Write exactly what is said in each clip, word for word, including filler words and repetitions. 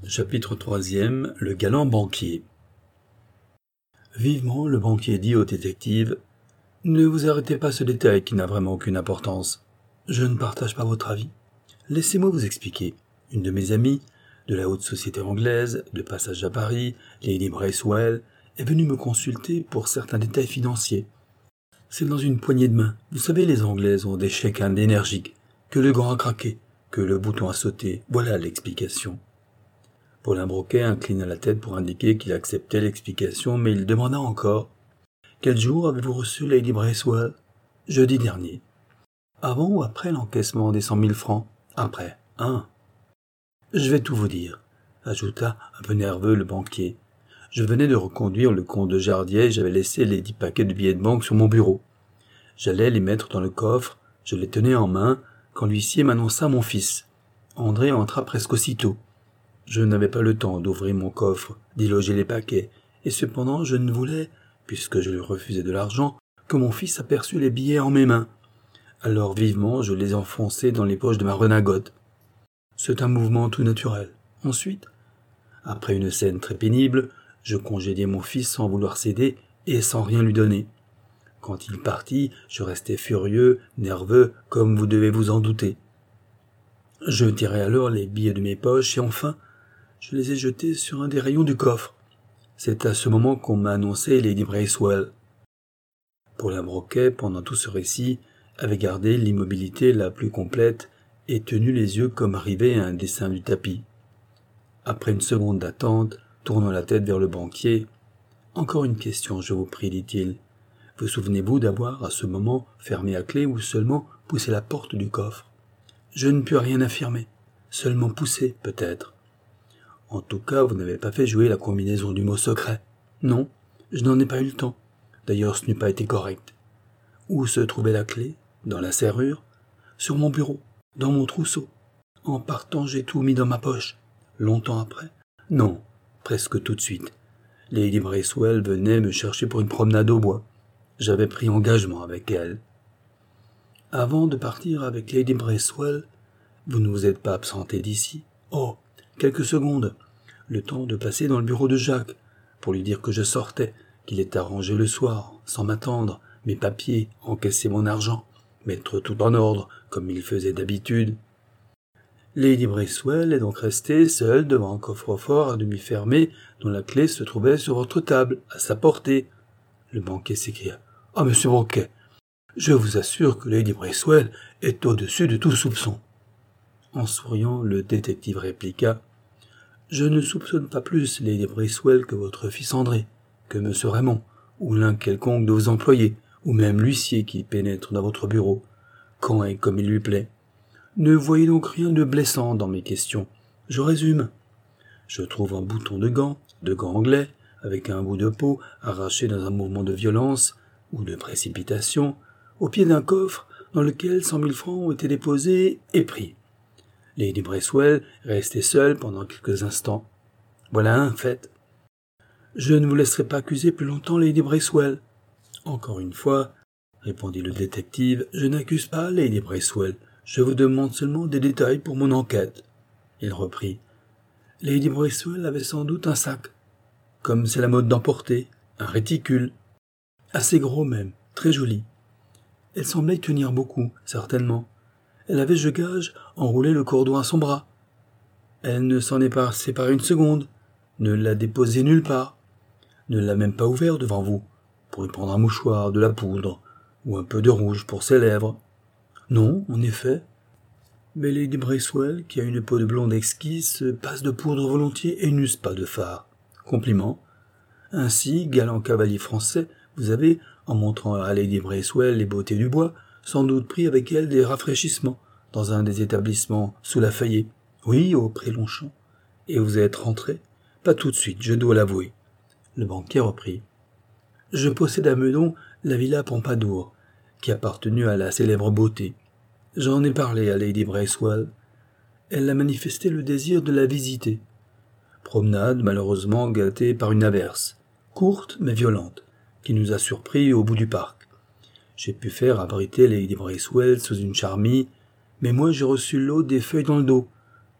Chapitre troisième. Le galant banquier. Vivement, le banquier dit au détective « Ne vous arrêtez pas à ce détail qui n'a vraiment aucune importance. Je ne partage pas votre avis. Laissez-moi vous expliquer. Une de mes amies, de la haute société anglaise, de passage à Paris, Lady Bracewell, est venue me consulter pour certains détails financiers. C'est dans une poignée de main. Vous savez, les Anglaises ont des chèques énergiques, que le gant a craqué, que le bouton a sauté. Voilà l'explication. » Paulin Broquet inclina la tête pour indiquer qu'il acceptait l'explication, mais il demanda encore « Quel jour avez-vous reçu Lady Bracewell ?»« Jeudi dernier. »« Avant ou après l'encaissement des cent mille francs ?»« Après. Hein. »« Je vais tout vous dire, » ajouta un peu nerveux le banquier. « Je venais de reconduire le comte de Jardier et j'avais laissé les dix paquets de billets de banque sur mon bureau. J'allais les mettre dans le coffre, je les tenais en main, quand l'huissier m'annonça mon fils. André entra presque aussitôt. Je n'avais pas le temps d'ouvrir mon coffre, d'y loger les paquets, et cependant je ne voulais, puisque je lui refusais de l'argent, que mon fils aperçût les billets en mes mains. Alors vivement je les enfonçai dans les poches de ma redingote. C'est un mouvement tout naturel. Ensuite, après une scène très pénible, je congédiai mon fils sans vouloir céder et sans rien lui donner. Quand il partit, je restai furieux, nerveux, comme vous devez vous en douter. Je tirai alors les billets de mes poches et enfin, je les ai jetés sur un des rayons du coffre. C'est à ce moment qu'on m'a annoncé Lady Bracewell. Paulin Broquet, pendant tout ce récit, avait gardé l'immobilité la plus complète et tenu les yeux comme rivés à un dessin du tapis. Après une seconde d'attente, tournant la tête vers le banquier, « Encore une question, je vous prie, dit-il. Vous souvenez-vous d'avoir, à ce moment, fermé à clé ou seulement poussé la porte du coffre ?»« Je ne puis rien affirmer. Seulement poussé, peut-être. » « En tout cas, vous n'avez pas fait jouer la combinaison du mot secret. »« Non, je n'en ai pas eu le temps. D'ailleurs, ce n'eût pas été correct. »« Où se trouvait la clé ? Dans la serrure ? » ?»« Sur mon bureau, dans mon trousseau. En partant, j'ai tout mis dans ma poche. »« Longtemps après ? » ?»« Non, presque tout de suite. Lady Bracewell venait me chercher pour une promenade au bois. J'avais pris engagement avec elle. »« Avant de partir avec Lady Bracewell, vous ne vous êtes pas absenté d'ici ? » ?»« Oh, quelques secondes. Le temps de passer dans le bureau de Jacques, pour lui dire que je sortais, qu'il était arrangé le soir, sans m'attendre, mes papiers, encaisser mon argent, mettre tout en ordre, comme il faisait d'habitude. Lady Bracewell est donc restée seule devant un coffre-fort à demi fermé, dont la clé se trouvait sur votre table, à sa portée. Le banquier s'écria. « Ah, monsieur Broquet, je vous assure que Lady Bracewell est au-dessus de tout soupçon. » En souriant, le détective répliqua. Je ne soupçonne pas plus Lady Bracewell que votre fils André, que M. Raymond, ou l'un quelconque de vos employés, ou même l'huissier qui pénètre dans votre bureau, quand et comme il lui plaît. Ne voyez donc rien de blessant dans mes questions. Je résume. Je trouve un bouton de gant, de gant anglais, avec un bout de peau arraché dans un mouvement de violence ou de précipitation, au pied d'un coffre dans lequel cent mille francs ont été déposés et pris. Lady Bracewell restait seule pendant quelques instants. Voilà un fait. Je ne vous laisserai pas accuser plus longtemps Lady Bracewell. Encore une fois, répondit le détective, je n'accuse pas Lady Bracewell. Je vous demande seulement des détails pour mon enquête. Il reprit. Lady Bracewell avait sans doute un sac, comme c'est la mode d'emporter, un réticule, assez gros même, très joli. Elle semblait y tenir beaucoup, certainement. Elle avait, je gage, enroulé le cordon à son bras. Elle ne s'en est pas séparée une seconde, ne l'a déposé nulle part, ne l'a même pas ouvert devant vous, pour y prendre un mouchoir, de la poudre, ou un peu de rouge pour ses lèvres. Non, en effet. Mais Lady Bracewell, qui a une peau de blonde exquise, se passe de poudre volontiers et n'use pas de fard. Compliment. Ainsi, galant cavalier français, vous avez, en montrant à Lady Bracewell les beautés du bois, sans doute pris avec elle des rafraîchissements, dans un des établissements sous la Fayet. Oui, au Pré-Longchamp. Et vous êtes rentré? Pas tout de suite, je dois l'avouer. Le banquier reprit. Je possède à Meudon la villa Pompadour, qui appartenait à la célèbre beauté. J'en ai parlé à Lady Bracewell. Elle a manifesté le désir de la visiter. Promenade malheureusement gâtée par une averse, courte mais violente, qui nous a surpris au bout du parc. J'ai pu faire abriter Lady Bracewell sous une charmille, mais moi j'ai reçu l'eau des feuilles dans le dos.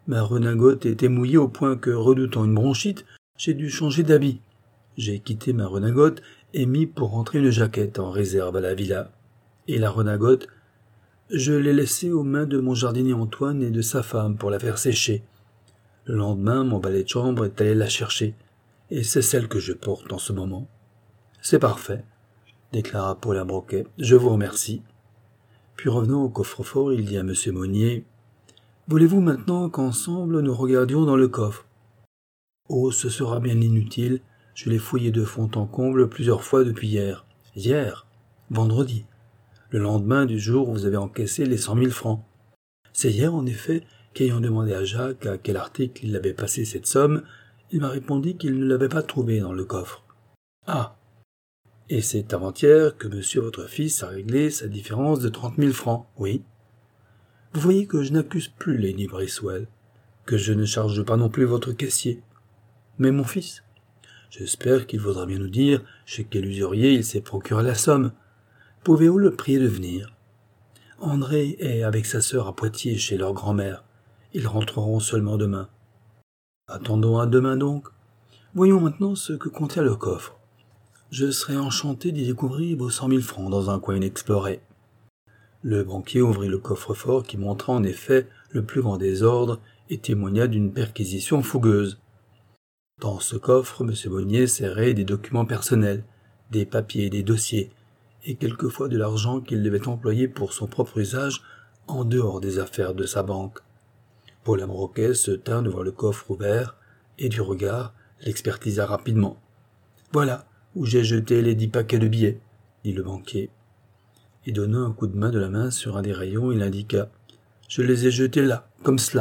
Ma redingote était mouillée au point que, redoutant une bronchite, j'ai dû changer d'habit. J'ai quitté ma redingote et mis pour rentrer une jaquette en réserve à la villa. Et la redingote, je l'ai laissée aux mains de mon jardinier Antoine et de sa femme pour la faire sécher. Le lendemain, mon valet de chambre est allé la chercher, et c'est celle que je porte en ce moment. C'est parfait, déclara Paulin Broquet. Je vous remercie. Puis revenant au coffre-fort, il dit à monsieur Monnier, « Voulez-vous maintenant qu'ensemble nous regardions dans le coffre ?»« Oh, ce sera bien inutile. Je l'ai fouillé de fond en comble plusieurs fois depuis hier. »« Hier, vendredi, le lendemain du jour où vous avez encaissé les cent mille francs. C'est hier, en effet, qu'ayant demandé à Jacques à quel article il avait passé cette somme, il m'a répondu qu'il ne l'avait pas trouvée dans le coffre. Ah, et c'est avant-hier que monsieur votre fils a réglé sa différence de trente mille francs, oui. Vous voyez que je n'accuse plus Lady Bracewell, que je ne charge pas non plus votre caissier. Mais mon fils, j'espère qu'il vaudra bien nous dire chez quel usurier il s'est procuré la somme. Pouvez-vous le prier de venir? André est avec sa sœur à Poitiers chez leur grand-mère. Ils rentreront seulement demain. Attendons à demain donc. Voyons maintenant ce que contient le coffre. Je serais enchanté d'y découvrir vos cent mille francs dans un coin inexploré. Le banquier ouvrit le coffre-fort qui montra en effet le plus grand désordre et témoigna d'une perquisition fougueuse. Dans ce coffre, M. Monnier serrait des documents personnels, des papiers et des dossiers, et quelquefois de l'argent qu'il devait employer pour son propre usage en dehors des affaires de sa banque. Paulin Broquet se tint devant le coffre ouvert, et du regard l'expertisa rapidement. « Voilà où j'ai jeté les dix paquets de billets, » dit le banquier. Et donnant un coup de main de la main sur un des rayons, il indiqua. « Je les ai jetés là, comme cela. »